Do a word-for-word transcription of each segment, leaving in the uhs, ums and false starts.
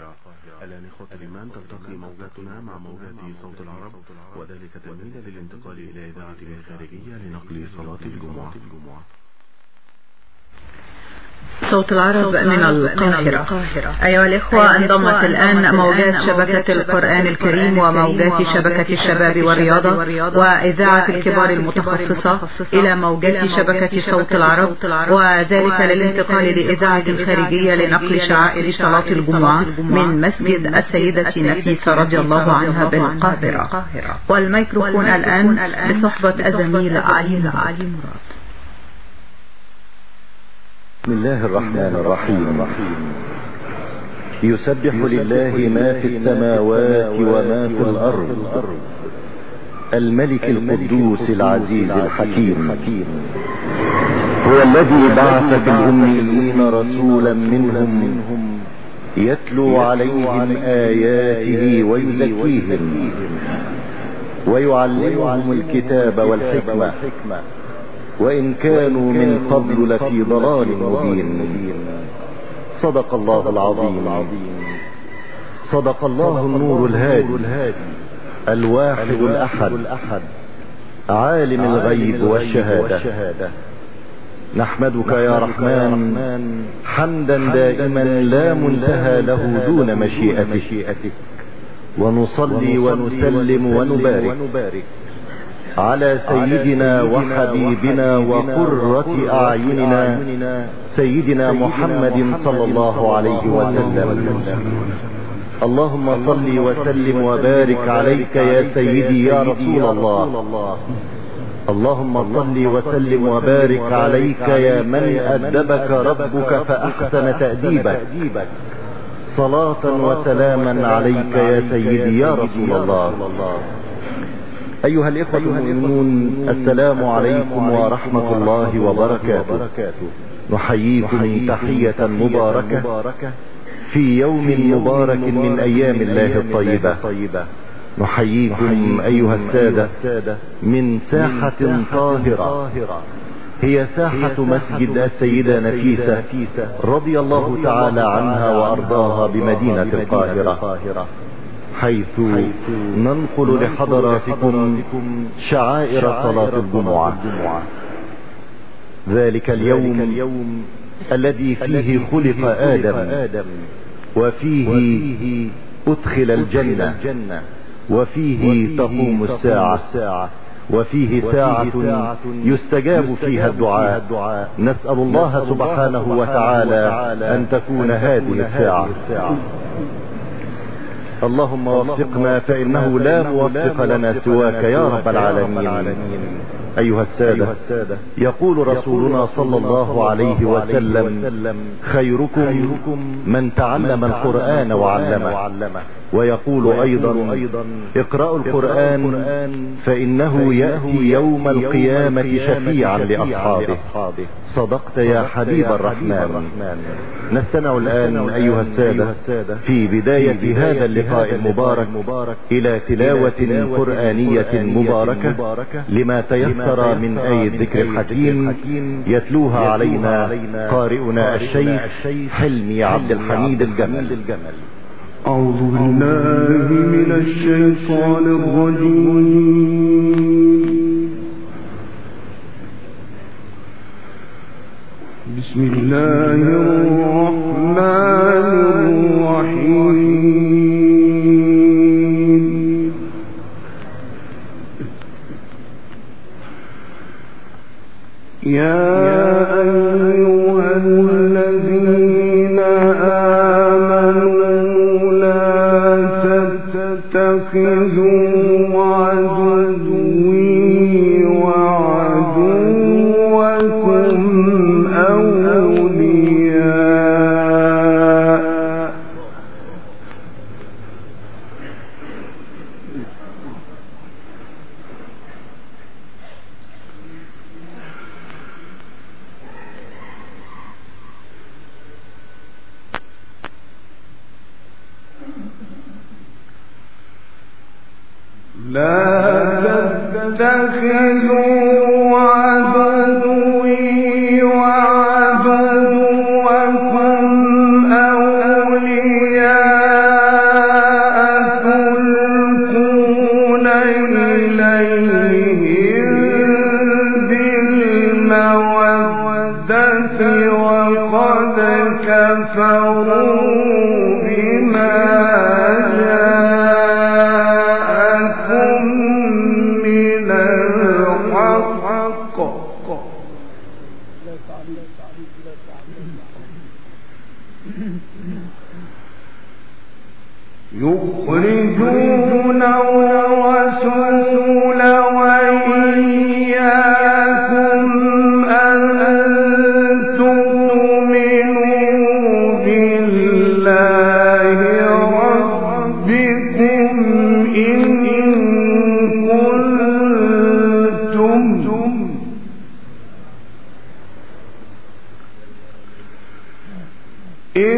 الآن إخوة الإيمان تلتقي موجاتنا مع موجات صوت العرب، وذلك تمهيدا للانتقال إلى إذاعة خارجية لنقل صلاة الجمعة. صوت العرب من القاهرة. أيها الإخوة، انضمت الآن موجات شبكة القرآن الكريم وموجات شبكة الشباب والرياضة وإذاعة الكبار المتخصصة إلى موجات شبكة صوت العرب، وذلك للانتقال لإذاعة الخارجية لنقل شعائر صلاة الجمعة من مسجد السيدة نفيسة رضي الله عنها بالقاهرة. والميكروفون الآن بصحبة الزميل علي مراد. بسم الله الرحمن الرحيم. يسبح لله ما في السماوات وما في الأرض، الملك القدوس العزيز الحكيم. هو الذي بعث في الأميين رسولا منهم يتلو عليهم آياته ويزكيهم ويعلمهم الكتاب والحكمة وإن كانوا من قبل لفي ضلال مبين. صدق الله العظيم. صدق الله النور الهادي الواحد الأحد عالم الغيب والشهادة. نحمدك يا رحمن حمدا دائما لا منتهى له دون مشيئتك، ونصلي ونسلم ونبارك على سيدنا وحبيبنا وقرة أعيننا سيدنا محمد صلى الله عليه وسلم. اللهم صل وسلم وبارك عليك يا سيدي يا رسول الله. اللهم صل وسلم وبارك عليك يا من أدبك ربك فأحسن تأديبك. صلاة وسلاما عليك يا سيدي يا رسول الله. أيها الإخوة المؤمنون، السلام عليكم ورحمة الله وبركاته. نحييكم تحية مباركة في يوم مبارك من أيام الله الطيبة. نحييكم أيها السادة من ساحة طاهرة، هي ساحة مسجد السيدة نفيسة رضي الله تعالى عنها وأرضاها بمدينة القاهرة، حيث ننقل لحضراتكم شعائر صلاة الجمعة. ذلك اليوم الذي فيه خلق آدم، وفيه أدخل الجنة، وفيه تقوم الساعة، وفيه ساعة يستجاب فيها الدعاء. نسأل الله سبحانه وتعالى أن تكون هذه الساعة. اللهم وفقنا فإنه لا موفق لنا سواك يا رب العالمين. أيها السادة، يقول رسولنا صلى الله عليه وسلم: خيركم من تعلم القرآن وعلمه. ويقول أيضا: اقرأوا القرآن فإنه يأتي يوم القيامة شفيعا لأصحابه. صدقت يا حبيب الرحمن. نستمع الآن أيها السادة في بداية هذا اللقاء المبارك إلى تلاوة قرآنية مباركة لما تيسر من آية الذكر الحكيم، يتلوها علينا قارئنا الشيخ حلمي عبد الحميد الجمل. أعوذ بالله من الشيطان الرجيم. بسم الله الرحمن الرحيم. يا أيها الذين آمنوا لا تتخذوا عدوي وعدوكم أولياء لا تتخذوا عدوي وعدوكم أولياء يخرجون الرسول وإياكم أن تؤمنوا بالله ربكم إن كنتم إن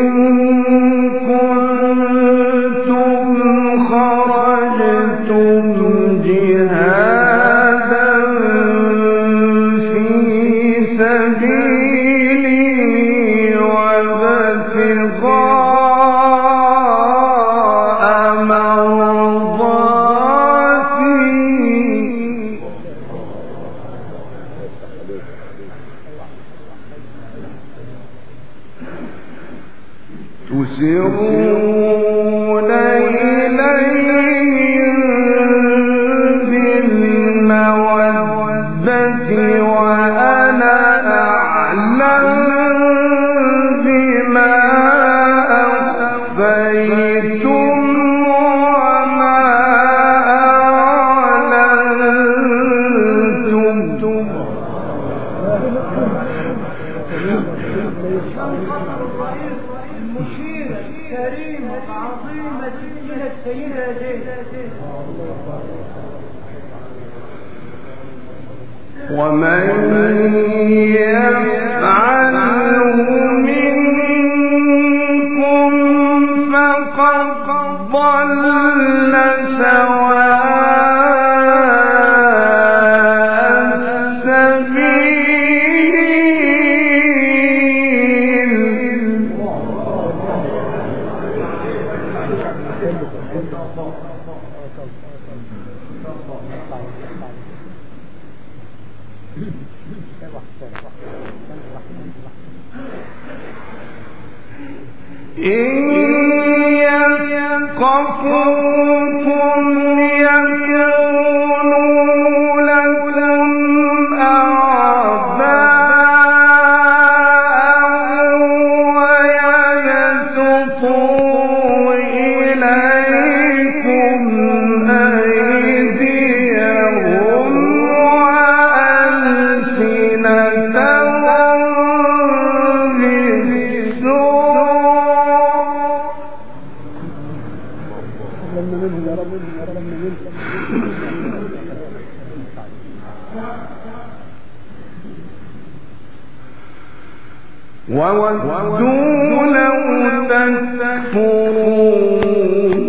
تسرون إليهم بالمودة وأنا أعلم بما أخفيتم وما أعلنتم. المشير الكريم العظيم السيدة السيدة زينب ومن يفعله منكم فقد ضل سواء السبيل. إن يثقفوكم يكونوا لكم أعداء ويبسطوا إليكم أيديهم وألسنتهم وودوا لو تكفرون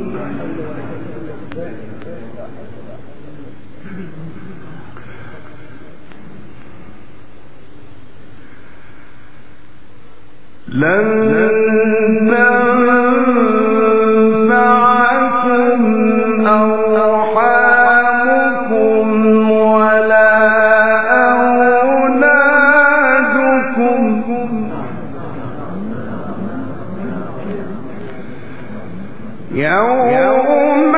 لن تنفعكم أرحامكم ولا أولادكم يوم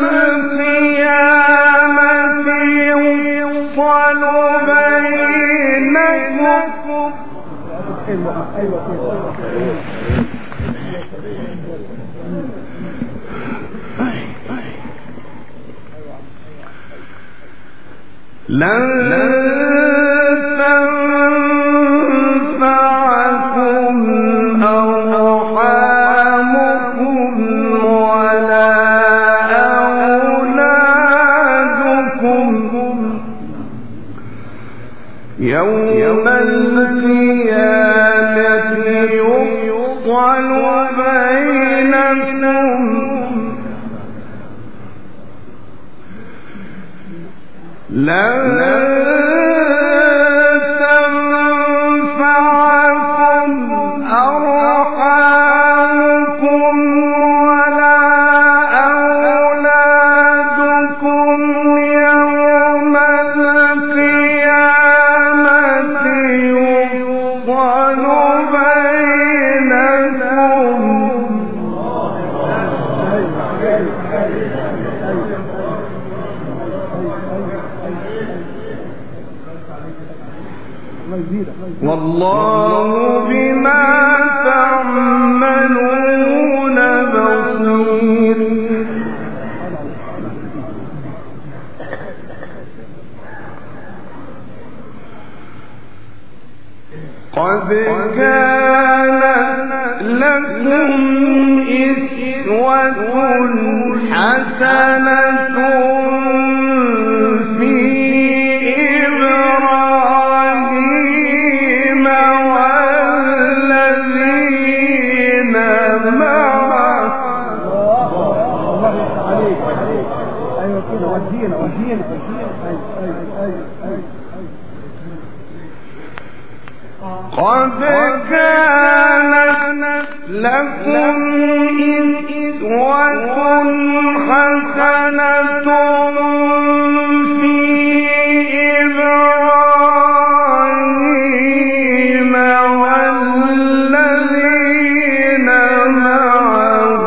القيامة يفصل بينكم. لن تنفعكم أرحامكم ولا أولادكم يوم القيامة يفصل بينكم. لن تنفعكم أرحامكم ولا أولادكم يوم القيامة يفصل بينكم. والله بما تعملون بصير. قد كان لكم إسوة حسنة في إبراهيم والذين معه. الله عليك عليك. أيوة كده ودينا ودينا. قد كان لكم إسوة حسنة في إبراهيم والذين معه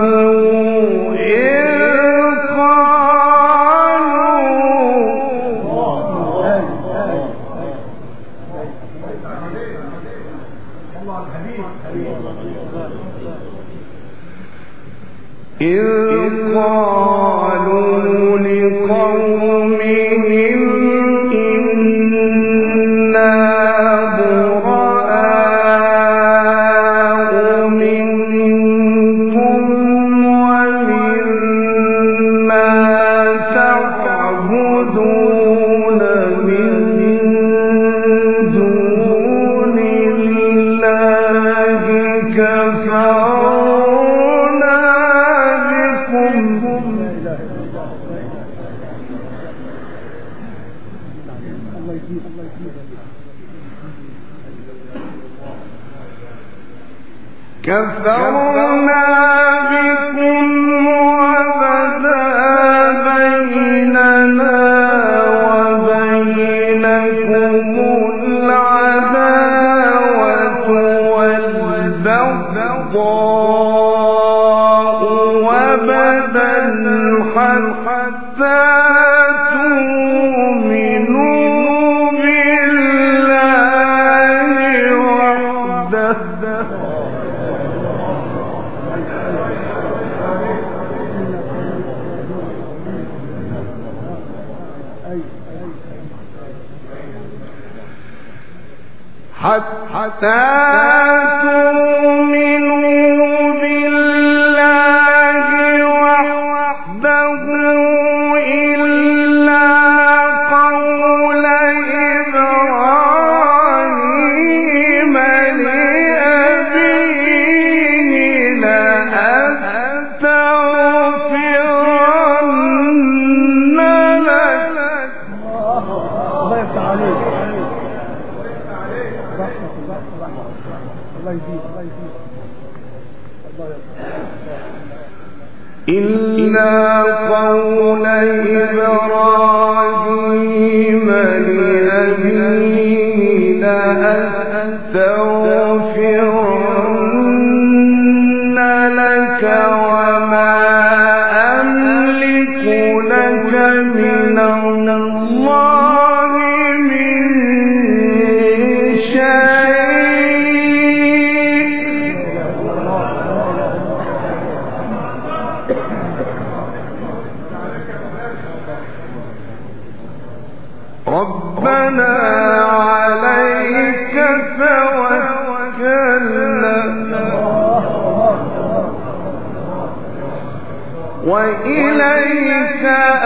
إذ إذ قالوا لقومهم إنا براء منكم ومما تعبدون من دون الله كفرنا كفرنا بكم وبدا بيننا وبينكم العداوة والبغضاء وبدا حتى تؤمنوا بالله وحده. حتى تؤمنوا بالله وحده إلا قول إبراهيم لأبيه لأستغفرن لك. الله يفتح عليك. الله يزيد الله يزيد. إلا قول إبراهيم لأبيه لأستغفرن لك وما أملك لك من الله من ربنا عليك توكلنا وإليك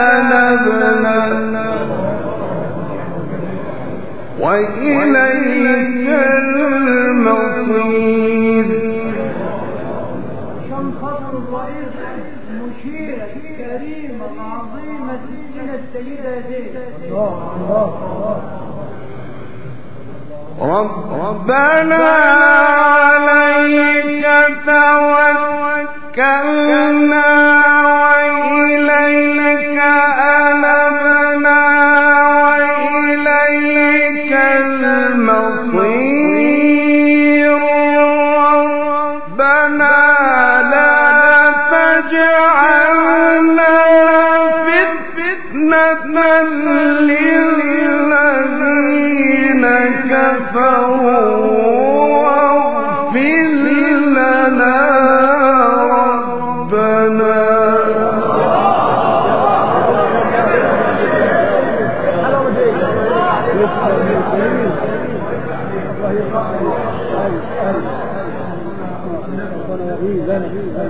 أنبنا وإليك المصير. عشان خاطر الرئيس المشيرة الكريمة العظيمة السيدة السيدة زينب. ربنا عليك توكلنا وإليك أنبنا وإليك المصير. ربنا لا تجعلنا فتنة للذين كفروا واغفر لنا ربنا.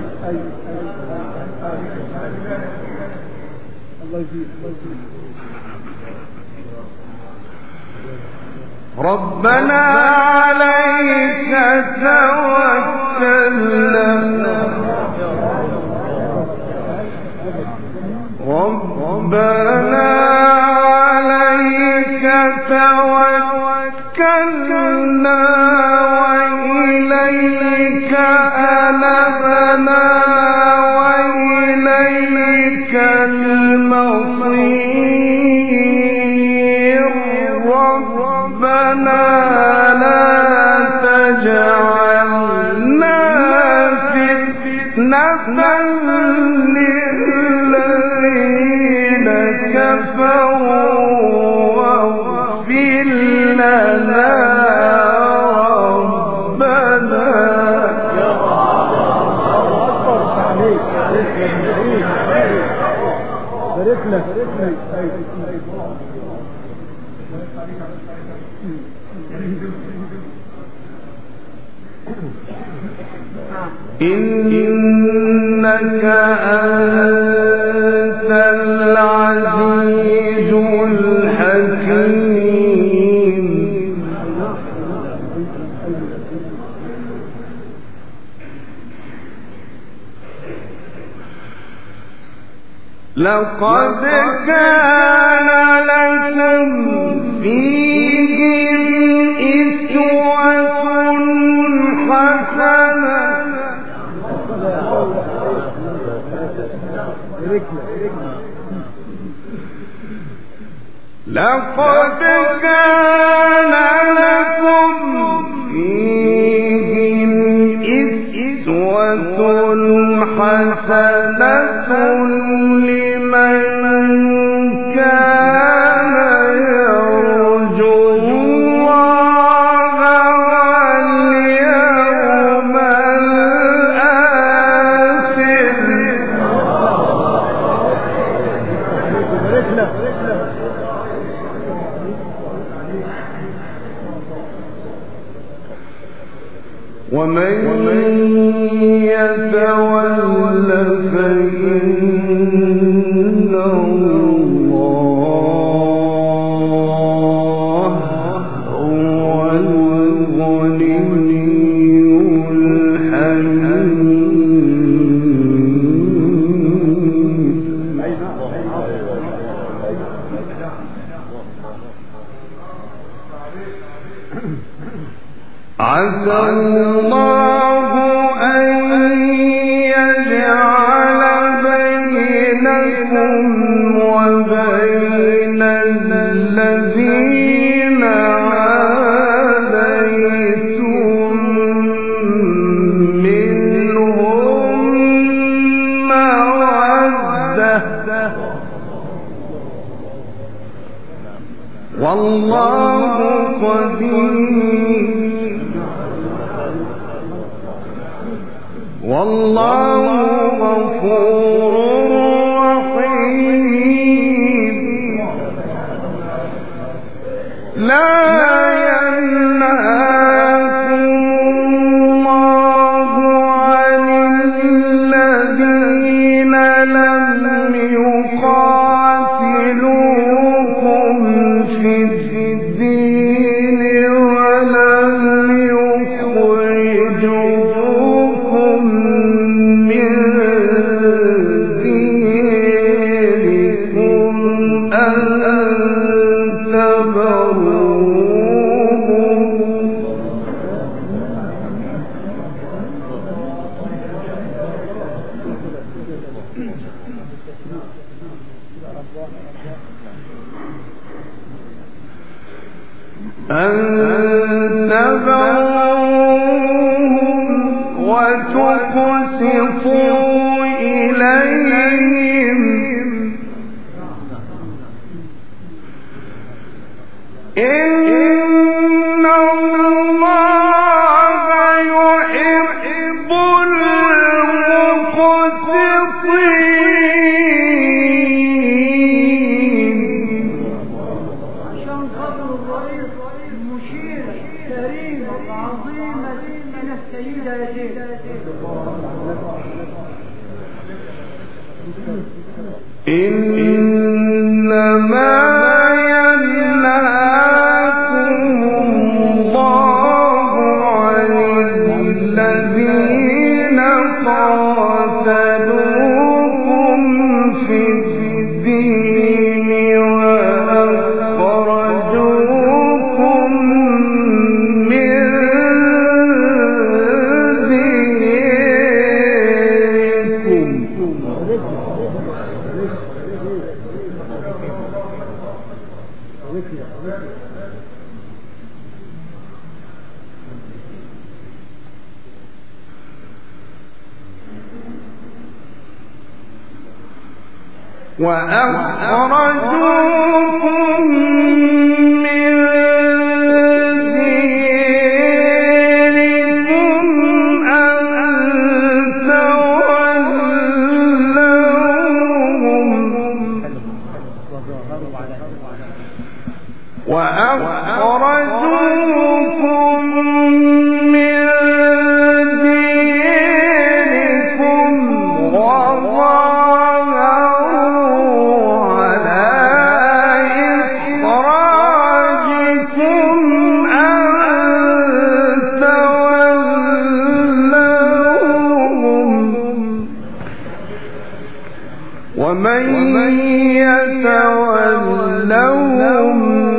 ربنا عليك توكلنا ربنا عليك توكلنا وإليك أنبنا وإليك المصير ربنا لا تجعلنا فتنة للذين كفروا واغفر لنا ربنا إنك أنت العزيز الحكيم لقد كان لكم فيهم أسوة حسنة لقد كان لكم فيهم أسوة حسنة لمن كان يرجو الله واليوم الآخر ومن يتول فإن الله هو الغني الحميد عسى الله أن يجعل بينكم وبين الذين عاديتم منهم مودة والله قدير والله غفور رحيم لا ينهاكم الله عن الذين لم يقاتلوكم في الدين ولم يخرجوكم من دينكم أن تبروهم أن تبروهم وتقسطوا إليهم إن الله يحب المقسطين. عشان خاطر الرئيس المشير الكريم العظيم سيدنا السيدة يزيد إنما ينهاكم الله عن الذين قاتلوكم في الدين وأخرجوكم من ديركم. وأخرجوكم من ديركم أن تولوهم وأخرجوكم من ديركم وظاهروا على إخراجكم أن تولوهم ومن يتولوهم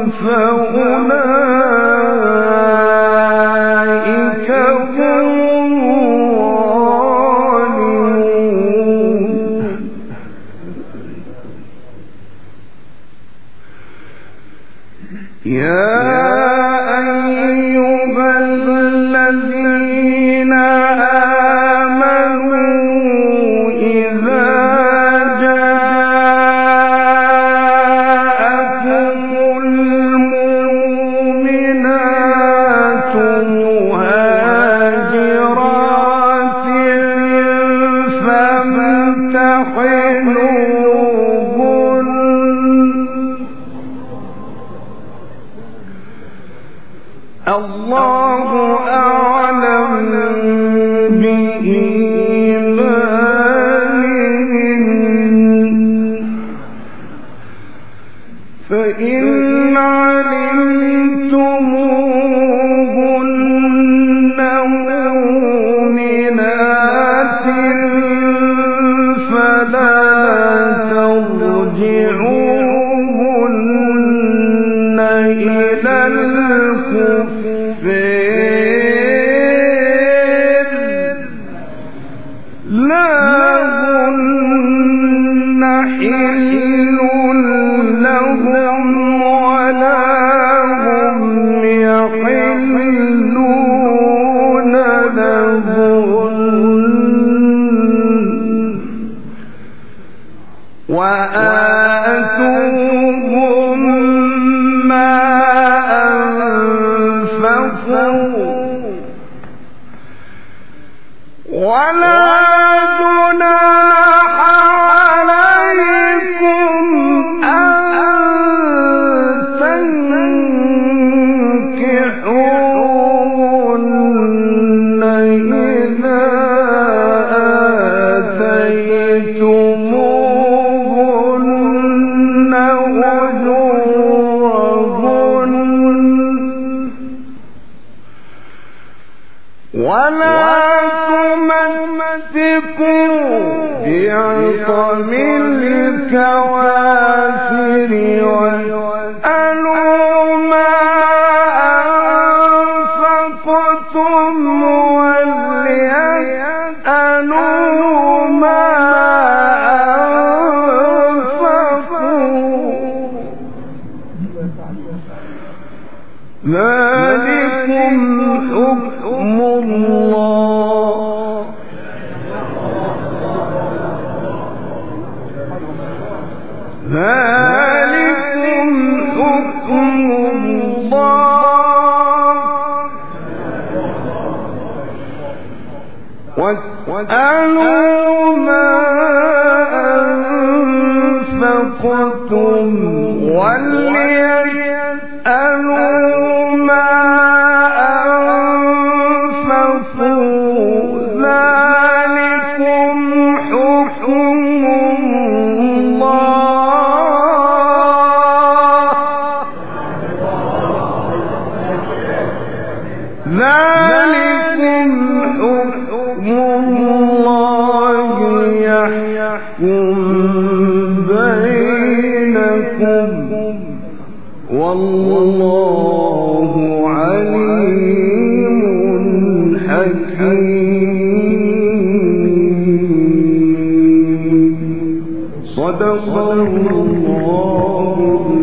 فأولئك هم الظالمون. يا أيها الذين آمنوا إذا جاءكم المؤمنات مهاجرات فامتحنوهن الله أعلم بإيمانهن فإن علمتموهن مؤمنات فلا ترجعوهن إلى الكفار لا هن حل لهم ولا هم يحلون لهن وآتوهم ما أنفقوا ولا جناح عليكم أن تنكحوهن إذا آتيتموهن أجورهن ولا تمسكوا بعصم الكوافر واسألوا ما أنفقتم وليسألوا ما أنفقوا ذلكم حكم الله ذلكم حكم الله واسألوا ما أنفقتم وليسألوا ما أنفقوا ذلكم حكم بينكم والله عليم حكيم. صدق الله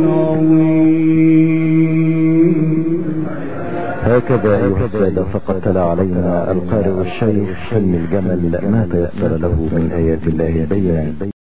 العظيم. هكذا أيها السادة فقد تلا علينا القارئ الشيخ حلمي الجمل ما تيسر له من آيات الله البينات.